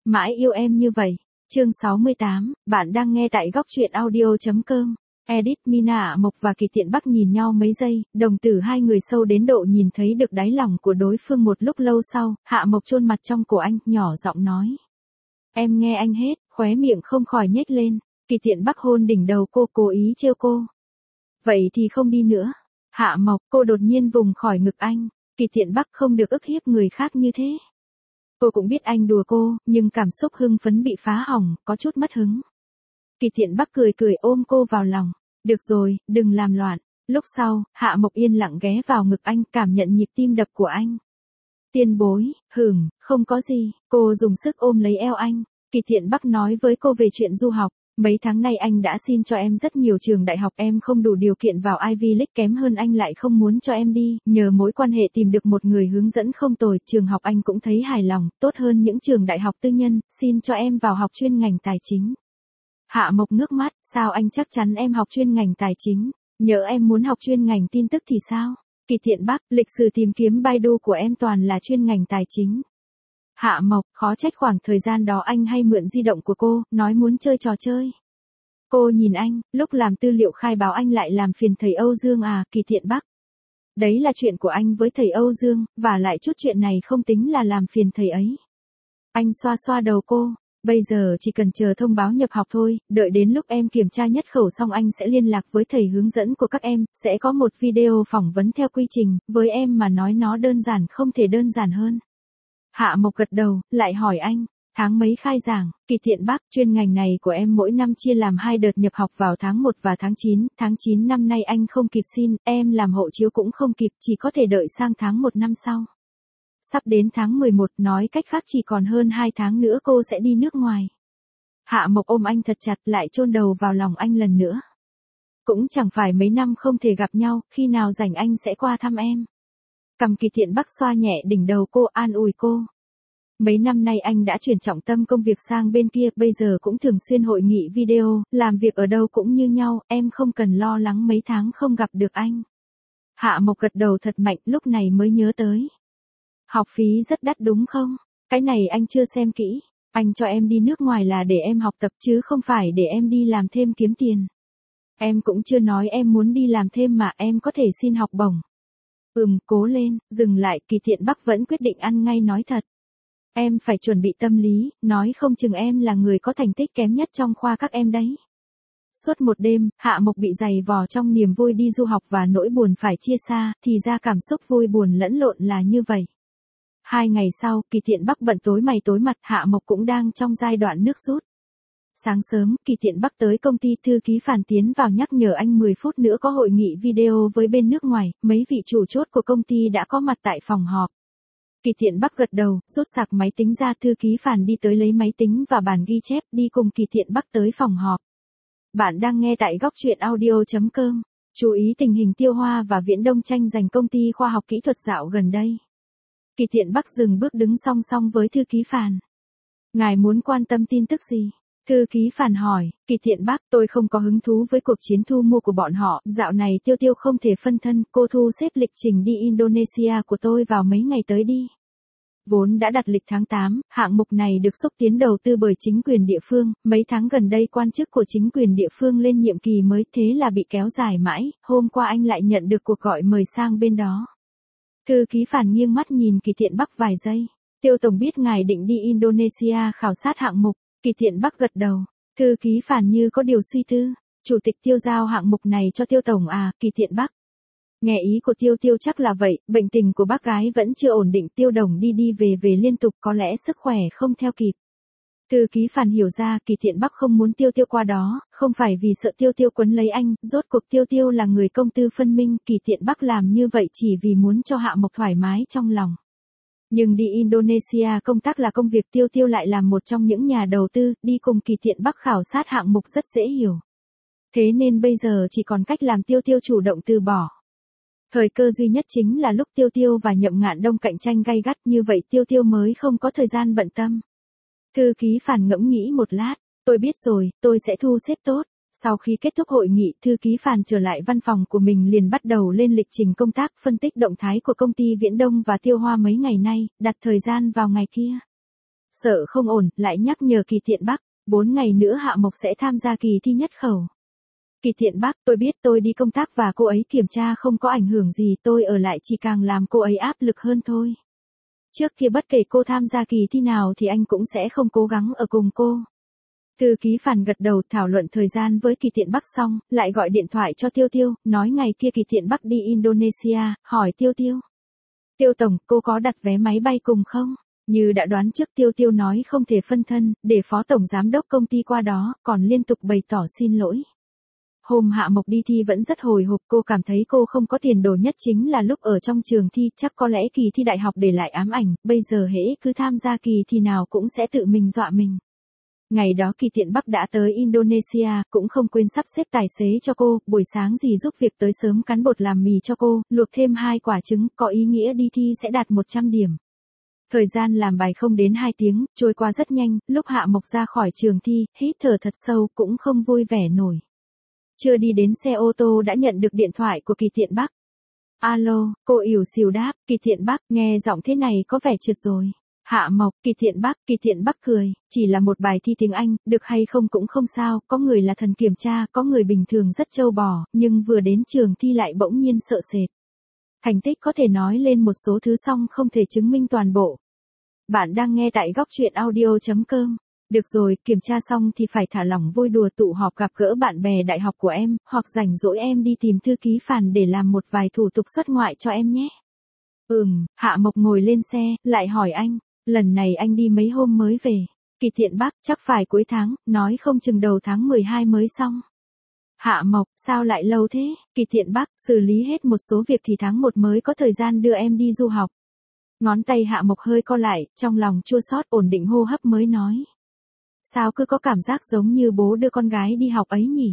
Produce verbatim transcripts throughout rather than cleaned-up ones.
Mãi yêu em như vậy. Chương sáu mươi tám, bạn đang nghe tại góc truyện audio.com. Edit Mina Hạ Mộc và Kỳ Tiện Bắc nhìn nhau mấy giây, đồng tử hai người sâu đến độ nhìn thấy được đáy lòng của đối phương một lúc lâu sau, Hạ Mộc chôn mặt trong cổ anh, nhỏ giọng nói. Em nghe anh hết, khóe miệng không khỏi nhếch lên. Kỳ Tiện Bắc hôn đỉnh đầu cô, cố ý trêu cô. Vậy thì không đi nữa. Hạ Mộc, cô đột nhiên vùng khỏi ngực anh. Kỳ Tiện Bắc không được ức hiếp người khác như thế. Cô cũng biết anh đùa cô, nhưng cảm xúc hưng phấn bị phá hỏng, có chút mất hứng. Kỳ Tiện Bắc cười cười ôm cô vào lòng. Được rồi, đừng làm loạn. Lúc sau, Hạ Mộc yên lặng ghé vào ngực anh, cảm nhận nhịp tim đập của anh. Tiên bối, hửng, không có gì. Cô dùng sức ôm lấy eo anh. Kỳ Tiện Bắc nói với cô về chuyện du học. Mấy tháng nay anh đã xin cho em rất nhiều trường đại học, em không đủ điều kiện vào Ivy League, kém hơn anh lại không muốn cho em đi, nhờ mối quan hệ tìm được một người hướng dẫn không tồi, trường học anh cũng thấy hài lòng, tốt hơn những trường đại học tư nhân, xin cho em vào học chuyên ngành tài chính. Hạ Mộc ngước mắt, sao anh chắc chắn em học chuyên ngành tài chính, nhỡ em muốn học chuyên ngành tin tức thì sao? Kỳ Tiện Bắc, lịch sử tìm kiếm Baidu của em toàn là chuyên ngành tài chính. Hạ Mộc, khó trách khoảng thời gian đó anh hay mượn di động của cô, nói muốn chơi trò chơi. Cô nhìn anh, lúc làm tư liệu khai báo anh lại làm phiền thầy Âu Dương à, Kỳ Tiện Bắc. Đấy là chuyện của anh với thầy Âu Dương, và lại chút chuyện này không tính là làm phiền thầy ấy. Anh xoa xoa đầu cô, bây giờ chỉ cần chờ thông báo nhập học thôi, đợi đến lúc em kiểm tra nhất khẩu xong anh sẽ liên lạc với thầy hướng dẫn của các em, sẽ có một video phỏng vấn theo quy trình, với em mà nói nó đơn giản không thể đơn giản hơn. Hạ Mộc gật đầu, lại hỏi anh, tháng mấy khai giảng? Kỳ Tiện Bắc, chuyên ngành này của em mỗi năm chia làm hai đợt nhập học vào tháng một và tháng chín, tháng chín năm nay anh không kịp xin, em làm hộ chiếu cũng không kịp, chỉ có thể đợi sang tháng một năm sau. Sắp đến tháng mười một, nói cách khác chỉ còn hơn hai tháng nữa cô sẽ đi nước ngoài. Hạ Mộc ôm anh thật chặt, lại chôn đầu vào lòng anh lần nữa. Cũng chẳng phải mấy năm không thể gặp nhau, khi nào rảnh anh sẽ qua thăm em. Cầm Kỳ Tiện Bắc xoa nhẹ đỉnh đầu cô, an ủi cô. Mấy năm nay anh đã chuyển trọng tâm công việc sang bên kia, bây giờ cũng thường xuyên hội nghị video, làm việc ở đâu cũng như nhau, em không cần lo lắng mấy tháng không gặp được anh. Hạ Mộc gật đầu thật mạnh, lúc này mới nhớ tới. Học phí rất đắt đúng không? Cái này anh chưa xem kỹ. Anh cho em đi nước ngoài là để em học tập chứ không phải để em đi làm thêm kiếm tiền. Em cũng chưa nói em muốn đi làm thêm mà, em có thể xin học bổng. Ừm, cố lên, dừng lại, Kỳ Tiện Bắc vẫn quyết định ăn ngay nói thật. Em phải chuẩn bị tâm lý, nói không chừng em là người có thành tích kém nhất trong khoa các em đấy. Suốt một đêm, Hạ Mộc bị dày vò trong niềm vui đi du học và nỗi buồn phải chia xa, thì ra cảm xúc vui buồn lẫn lộn là như vậy. Hai ngày sau, Kỳ Tiện Bắc bận tối mày tối mặt, Hạ Mộc cũng đang trong giai đoạn nước rút. Sáng sớm, Kỳ Tiện Bắc tới công ty, thư ký Phản tiến vào nhắc nhở anh mười phút nữa có hội nghị video với bên nước ngoài, mấy vị chủ chốt của công ty đã có mặt tại phòng họp. Kỳ Tiện Bắc gật đầu, rút sạc máy tính ra, thư ký Phản đi tới lấy máy tính và bàn ghi chép, đi cùng Kỳ Tiện Bắc tới phòng họp. Bạn đang nghe tại góc truyện audio.com. Chú ý tình hình Tiêu Hoa và Viễn Đông tranh giành công ty khoa học kỹ thuật dạo gần đây. Kỳ Tiện Bắc dừng bước đứng song song với thư ký Phản. Ngài muốn quan tâm tin tức gì? Thư ký Phản hỏi. Kỳ Tiện Bắc, tôi không có hứng thú với cuộc chiến thu mua của bọn họ, dạo này Tiêu Tiêu không thể phân thân, cô thu xếp lịch trình đi Indonesia của tôi vào mấy ngày tới đi. Vốn đã đặt lịch tháng tám, hạng mục này được xúc tiến đầu tư bởi chính quyền địa phương, mấy tháng gần đây quan chức của chính quyền địa phương lên nhiệm kỳ mới, thế là bị kéo dài mãi, hôm qua anh lại nhận được cuộc gọi mời sang bên đó. Thư ký Phản nghiêng mắt nhìn Kỳ Tiện Bắc vài giây. Tiêu Tổng biết ngài định đi Indonesia khảo sát hạng mục. Kỳ Tiện Bắc gật đầu. Thư ký Phản như có điều suy tư. Chủ tịch Tiêu giao hạng mục này cho Tiêu Tổng à? Kỳ Tiện Bắc. Nghe ý của Tiêu Tiêu chắc là vậy, bệnh tình của bác gái vẫn chưa ổn định, Tiêu Đồng đi đi về về liên tục, có lẽ sức khỏe không theo kịp. Thư ký Phản hiểu ra, Kỳ Tiện Bắc không muốn Tiêu Tiêu qua đó, không phải vì sợ Tiêu Tiêu quấn lấy anh, rốt cuộc Tiêu Tiêu là người công tư phân minh, Kỳ Tiện Bắc làm như vậy chỉ vì muốn cho Hạ Mộc thoải mái trong lòng. Nhưng đi Indonesia công tác là công việc, Tiêu Tiêu lại là một trong những nhà đầu tư, đi cùng Kỳ Tiện Bắc khảo sát hạng mục rất dễ hiểu. Thế nên bây giờ chỉ còn cách làm Tiêu Tiêu chủ động từ bỏ. Thời cơ duy nhất chính là lúc Tiêu Tiêu và Nhậm Ngạn Đông cạnh tranh gay gắt, như vậy Tiêu Tiêu mới không có thời gian bận tâm. Thư ký Phản ngẫm nghĩ một lát, tôi biết rồi, tôi sẽ thu xếp tốt. Sau khi kết thúc hội nghị, thư ký Phản trở lại văn phòng của mình liền bắt đầu lên lịch trình công tác, phân tích động thái của công ty Viễn Đông và Tiêu Hoa mấy ngày nay, đặt thời gian vào ngày kia. Sợ không ổn, lại nhắc nhở Kỳ Thiện Bắc, bốn ngày nữa Hạ Mộc sẽ tham gia kỳ thi nhất khẩu. Kỳ Thiện Bắc, tôi biết tôi đi công tác và cô ấy kiểm tra không có ảnh hưởng gì, tôi ở lại chỉ càng làm cô ấy áp lực hơn thôi. Trước kia bất kể cô tham gia kỳ thi nào thì anh cũng sẽ không cố gắng ở cùng cô. Thư ký Phàn gật đầu thảo luận thời gian với Kỳ Thiện Bắc xong, lại gọi điện thoại cho Tiêu Tiêu, nói ngày kia Kỳ Thiện Bắc đi Indonesia, hỏi Tiêu Tiêu. Tiêu Tổng, cô có đặt vé máy bay cùng không? Như đã đoán trước Tiêu Tiêu nói không thể phân thân, để Phó Tổng Giám đốc công ty qua đó, còn liên tục bày tỏ xin lỗi. Hôm Hạ Mộc đi thi vẫn rất hồi hộp, cô cảm thấy cô không có tiền đồ nhất chính là lúc ở trong trường thi, chắc có lẽ kỳ thi đại học để lại ám ảnh, bây giờ hễ cứ tham gia kỳ thi nào cũng sẽ tự mình dọa mình. Ngày đó Kỳ Thiện Bắc đã tới Indonesia, cũng không quên sắp xếp tài xế cho cô, buổi sáng dì giúp việc tới sớm cán bột làm mì cho cô, luộc thêm hai quả trứng, có ý nghĩa đi thi sẽ đạt một trăm điểm. Thời gian làm bài không đến hai tiếng, trôi qua rất nhanh, lúc Hạ Mộc ra khỏi trường thi, hít thở thật sâu cũng không vui vẻ nổi. Chưa đi đến xe ô tô đã nhận được điện thoại của Kỳ Thiện Bắc. Alo, cô ỉu xìu đáp, Kỳ Thiện Bắc, nghe giọng thế này có vẻ trượt rồi. Hạ Mộc, Kỳ Thiện Bắc, Kỳ Thiện Bắc cười, chỉ là một bài thi tiếng Anh, được hay không cũng không sao, có người là thần kiểm tra, có người bình thường rất trâu bò, nhưng vừa đến trường thi lại bỗng nhiên sợ sệt. Thành tích có thể nói lên một số thứ song không thể chứng minh toàn bộ. Bạn đang nghe tại góc truyện audio chấm com. Được rồi, kiểm tra xong thì phải thả lỏng vui đùa tụ họp gặp gỡ bạn bè đại học của em, hoặc rảnh rỗi em đi tìm thư ký Phàn để làm một vài thủ tục xuất ngoại cho em nhé. Ừm, Hạ Mộc ngồi lên xe, lại hỏi anh, lần này anh đi mấy hôm mới về? Kỳ Thiện Bắc, chắc phải cuối tháng, nói không chừng đầu tháng mười hai mới xong. Hạ Mộc, sao lại lâu thế? Kỳ Thiện Bắc, xử lý hết một số việc thì tháng một mới có thời gian đưa em đi du học. Ngón tay Hạ Mộc hơi co lại, trong lòng chua xót ổn định hô hấp mới nói. Sao cứ có cảm giác giống như bố đưa con gái đi học ấy nhỉ?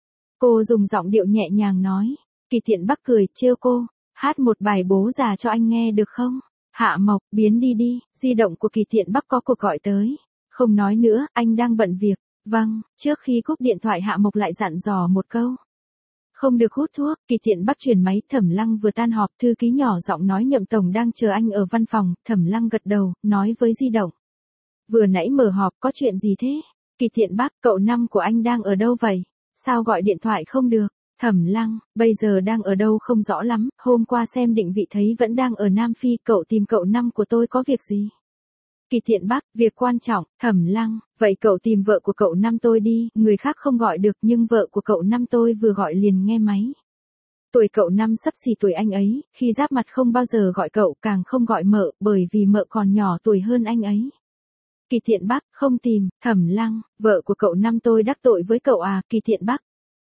Cô dùng giọng điệu nhẹ nhàng nói. Kỳ Thiện Bắc cười, trêu cô, hát một bài bố già cho anh nghe được không? Hạ Mộc, biến đi đi, di động của Kỳ Thiện Bắc có cuộc gọi tới. Không nói nữa, anh đang bận việc. Vâng, trước khi cúp điện thoại Hạ Mộc lại dặn dò một câu. Không được hút thuốc, Kỳ Thiện Bắc chuyển máy, Thẩm Lăng vừa tan họp, thư ký nhỏ giọng nói Nhậm Tổng đang chờ anh ở văn phòng, Thẩm Lăng gật đầu, nói với di động. Vừa nãy mở họp có chuyện gì thế? Kỳ Thiện Bắc, cậu năm của anh đang ở đâu vậy? Sao gọi điện thoại không được? Thẩm Lăng, bây giờ đang ở đâu không rõ lắm, hôm qua xem định vị thấy vẫn đang ở Nam Phi, cậu tìm cậu năm của tôi có việc gì? Kỳ Thiện Bắc, việc quan trọng. Thẩm Lăng, vậy cậu tìm vợ của cậu năm tôi đi, người khác không gọi được nhưng vợ của cậu năm tôi vừa gọi liền nghe máy. Tuổi cậu năm sắp xỉ tuổi anh ấy, khi giáp mặt không bao giờ gọi cậu, càng không gọi mợ, bởi vì mợ còn nhỏ tuổi hơn anh ấy. Kỳ Thiện Bắc, không tìm. Thẩm Lăng, vợ của cậu năm tôi đắc tội với cậu à? Kỳ Thiện Bắc.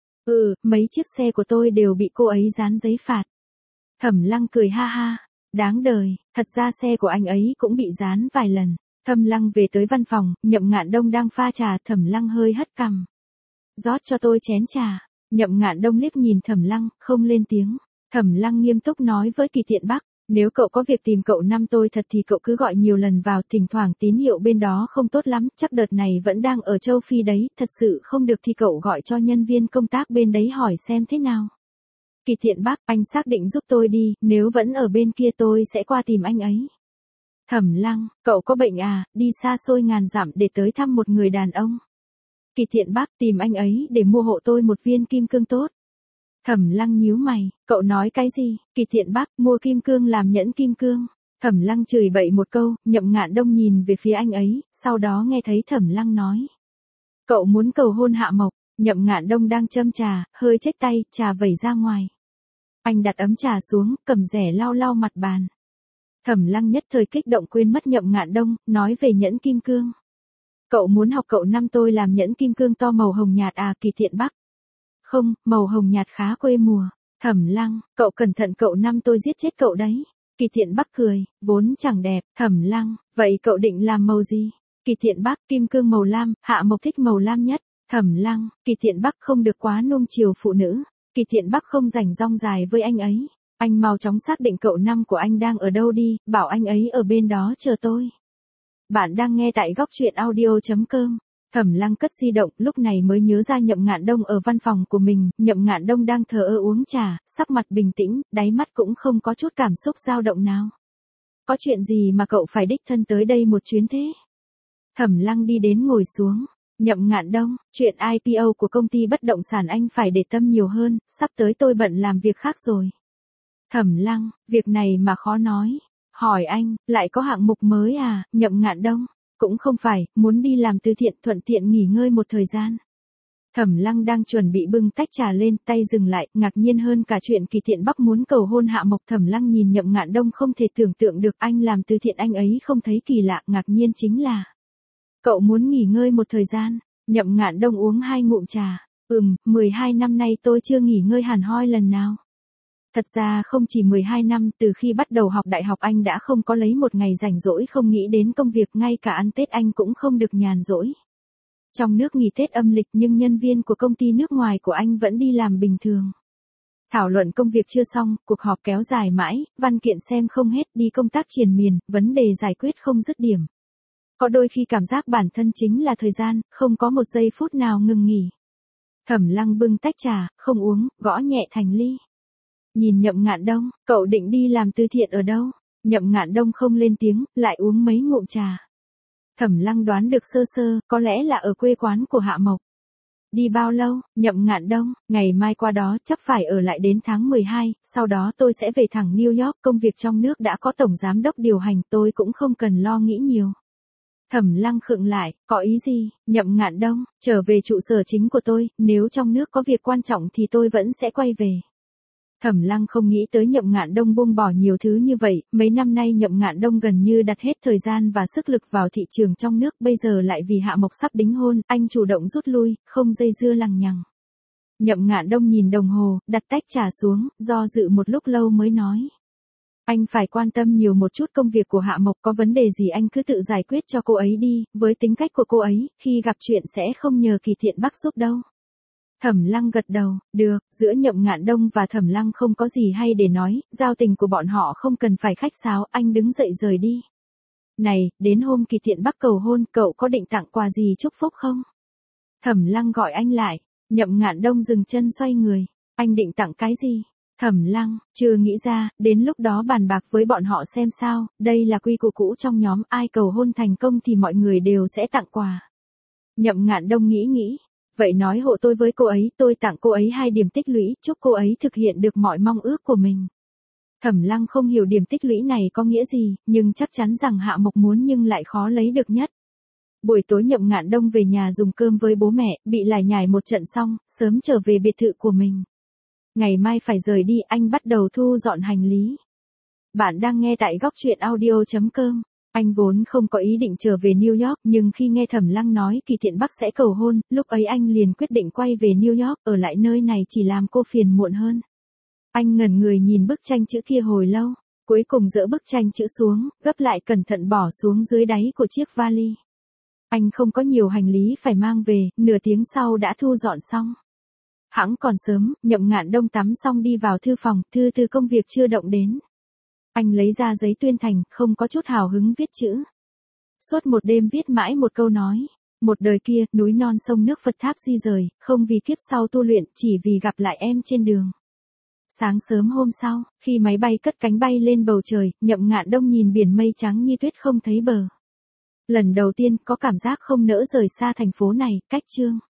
Ừ, mấy chiếc xe của tôi đều bị cô ấy dán giấy phạt. Thẩm Lăng cười ha ha. Đáng đời, thật ra xe của anh ấy cũng bị dán vài lần. Thẩm Lăng về tới văn phòng, Nhậm Ngạn Đông đang pha trà, Thẩm Lăng hơi hất cằm. Rót cho tôi chén trà. Nhậm Ngạn Đông liếc nhìn Thẩm Lăng, không lên tiếng. Thẩm Lăng nghiêm túc nói với Kỳ Thiện Bắc, nếu cậu có việc tìm cậu năm tôi thật thì cậu cứ gọi nhiều lần vào, thỉnh thoảng tín hiệu bên đó không tốt lắm, chắc đợt này vẫn đang ở châu Phi đấy, thật sự không được thì cậu gọi cho nhân viên công tác bên đấy hỏi xem thế nào. Kỳ Thiện Bắc, anh xác định giúp tôi đi, nếu vẫn ở bên kia tôi sẽ qua tìm anh ấy. Thẩm Lăng, cậu có bệnh à, đi xa xôi ngàn dặm để tới thăm một người đàn ông. Kỳ Thiện Bắc, tìm anh ấy để mua hộ tôi một viên kim cương tốt. Thẩm Lăng nhíu mày, cậu nói cái gì? Kỳ Thiện Bắc, mua kim cương làm nhẫn kim cương. Thẩm Lăng chửi bậy một câu, Nhậm Ngạn Đông nhìn về phía anh ấy, sau đó nghe thấy Thẩm Lăng nói. Cậu muốn cầu hôn Hạ Mộc. Nhậm Ngạn Đông đang châm trà, hơi chếch tay, trà vẩy ra ngoài. Anh đặt ấm trà xuống, cầm rẻ lau lau mặt bàn. Thẩm Lăng nhất thời kích động quên mất Nhậm Ngạn Đông, nói về nhẫn kim cương. Cậu muốn học cậu năm tôi làm nhẫn kim cương to màu hồng nhạt à? Kỳ Thiện Bắc. Không, màu hồng nhạt khá quê mùa. Thẩm Lăng, cậu cẩn thận cậu năm tôi giết chết cậu đấy. Kỳ Thiện Bắc cười, vốn chẳng đẹp. Thẩm Lăng, vậy cậu định làm màu gì? Kỳ Thiện Bắc, kim cương màu lam, Hạ Mộc thích màu lam nhất. Thẩm Lăng, Kỳ Thiện Bắc không được quá nuông chiều phụ nữ. Kỳ Thiện Bắc không rảnh rong dài với anh ấy. Anh mau chóng xác định cậu năm của anh đang ở đâu đi, bảo anh ấy ở bên đó chờ tôi. Bạn đang nghe tại góc truyện audio chấm com. Thẩm Lăng cất di động, lúc này mới nhớ ra Nhậm Ngạn Đông ở văn phòng của mình, Nhậm Ngạn Đông đang thờ ơ uống trà, sắc mặt bình tĩnh, đáy mắt cũng không có chút cảm xúc dao động nào. Có chuyện gì mà cậu phải đích thân tới đây một chuyến thế? Thẩm Lăng đi đến ngồi xuống. Nhậm Ngạn Đông, chuyện i pê o của công ty bất động sản anh phải để tâm nhiều hơn, sắp tới tôi bận làm việc khác rồi. Thẩm Lăng, việc này mà khó nói. Hỏi anh, lại có hạng mục mới à? Nhậm Ngạn Đông, cũng không phải, muốn đi làm từ thiện thuận tiện nghỉ ngơi một thời gian. Thẩm Lăng đang chuẩn bị bưng tách trà lên, tay dừng lại, ngạc nhiên hơn cả chuyện Kỳ Tiện Bắc muốn cầu hôn Hạ Mộc. Thẩm Lăng nhìn Nhậm Ngạn Đông không thể tưởng tượng được anh làm từ thiện anh ấy không thấy kỳ lạ, ngạc nhiên chính là cậu muốn nghỉ ngơi một thời gian. Nhậm Ngạn Đông uống hai ngụm trà. Ừm, mười hai năm nay tôi chưa nghỉ ngơi hẳn hoi lần nào. Thật ra không chỉ mười hai năm, từ khi bắt đầu học đại học anh đã không có lấy một ngày rảnh rỗi không nghĩ đến công việc, ngay cả ăn Tết anh cũng không được nhàn rỗi. Trong nước nghỉ Tết âm lịch nhưng nhân viên của công ty nước ngoài của anh vẫn đi làm bình thường. Thảo luận công việc chưa xong, cuộc họp kéo dài mãi, văn kiện xem không hết, đi công tác triền miên, vấn đề giải quyết không dứt điểm. Có đôi khi cảm giác bản thân chính là thời gian, không có một giây phút nào ngừng nghỉ. Thẩm Lăng bưng tách trà, không uống, gõ nhẹ thành ly. Nhìn Nhậm Ngạn Đông, cậu định đi làm từ thiện ở đâu? Nhậm Ngạn Đông không lên tiếng, lại uống mấy ngụm trà. Thẩm Lăng đoán được sơ sơ, có lẽ là ở quê quán của Hạ Mộc. Đi bao lâu? Nhậm Ngạn Đông, ngày mai qua đó chắc phải ở lại đến tháng mười hai, sau đó tôi sẽ về thẳng New York, công việc trong nước đã có tổng giám đốc điều hành, tôi cũng không cần lo nghĩ nhiều. Thẩm Lăng khựng lại, có ý gì? Nhậm Ngạn Đông, trở về trụ sở chính của tôi, nếu trong nước có việc quan trọng thì tôi vẫn sẽ quay về. Thẩm Lăng không nghĩ tới Nhậm Ngạn Đông buông bỏ nhiều thứ như vậy, mấy năm nay Nhậm Ngạn Đông gần như đặt hết thời gian và sức lực vào thị trường trong nước, bây giờ lại vì Hạ Mộc sắp đính hôn, anh chủ động rút lui, không dây dưa lằng nhằng. Nhậm Ngạn Đông nhìn đồng hồ, đặt tách trà xuống, do dự một lúc lâu mới nói. Anh phải quan tâm nhiều một chút công việc của Hạ Mộc, có vấn đề gì anh cứ tự giải quyết cho cô ấy đi, với tính cách của cô ấy, khi gặp chuyện sẽ không nhờ Kỳ Tiện Bắc giúp đâu. Thẩm Lăng gật đầu, được, giữa Nhậm Ngạn Đông và Thẩm Lăng không có gì hay để nói, giao tình của bọn họ không cần phải khách sáo, anh đứng dậy rời đi. Này, đến hôm Kỳ Tiện Bắc cầu hôn, cậu có định tặng quà gì chúc phúc không? Thẩm Lăng gọi anh lại, Nhậm Ngạn Đông dừng chân xoay người, anh định tặng cái gì? Thẩm Lăng, chưa nghĩ ra, đến lúc đó bàn bạc với bọn họ xem sao, đây là quy củ cũ trong nhóm, ai cầu hôn thành công thì mọi người đều sẽ tặng quà. Nhậm Ngạn Đông nghĩ nghĩ. Vậy nói hộ tôi với cô ấy, tôi tặng cô ấy hai điểm tích lũy, chúc cô ấy thực hiện được mọi mong ước của mình. Thẩm Lăng không hiểu điểm tích lũy này có nghĩa gì, nhưng chắc chắn rằng Hạ Mộc muốn nhưng lại khó lấy được nhất. Buổi tối Nhậm Ngạn Đông về nhà dùng cơm với bố mẹ, bị lải nhải một trận xong, sớm trở về biệt thự của mình. Ngày mai phải rời đi, anh bắt đầu thu dọn hành lý. Bạn đang nghe tại góc truyện audio chấm com. Anh vốn không có ý định trở về New York, nhưng khi nghe Thẩm Lăng nói Kỳ Tiện Bắc sẽ cầu hôn, lúc ấy anh liền quyết định quay về New York, ở lại nơi này chỉ làm cô phiền muộn hơn. Anh ngẩn người nhìn bức tranh chữ kia hồi lâu, cuối cùng dỡ bức tranh chữ xuống, gấp lại cẩn thận bỏ xuống dưới đáy của chiếc vali. Anh không có nhiều hành lý phải mang về, nửa tiếng sau đã thu dọn xong. Hẵng còn sớm, Nhậm Ngạn Đông tắm xong đi vào thư phòng, thư từ công việc chưa động đến. Anh lấy ra giấy tuyên thành, không có chút hào hứng viết chữ. Suốt một đêm viết mãi một câu nói. Một đời kia, núi non sông nước Phật tháp di rời, không vì kiếp sau tu luyện, chỉ vì gặp lại em trên đường. Sáng sớm hôm sau, khi máy bay cất cánh bay lên bầu trời, Nhậm Ngạn Đông nhìn biển mây trắng như tuyết không thấy bờ. Lần đầu tiên có cảm giác không nỡ rời xa thành phố này, cách Chương.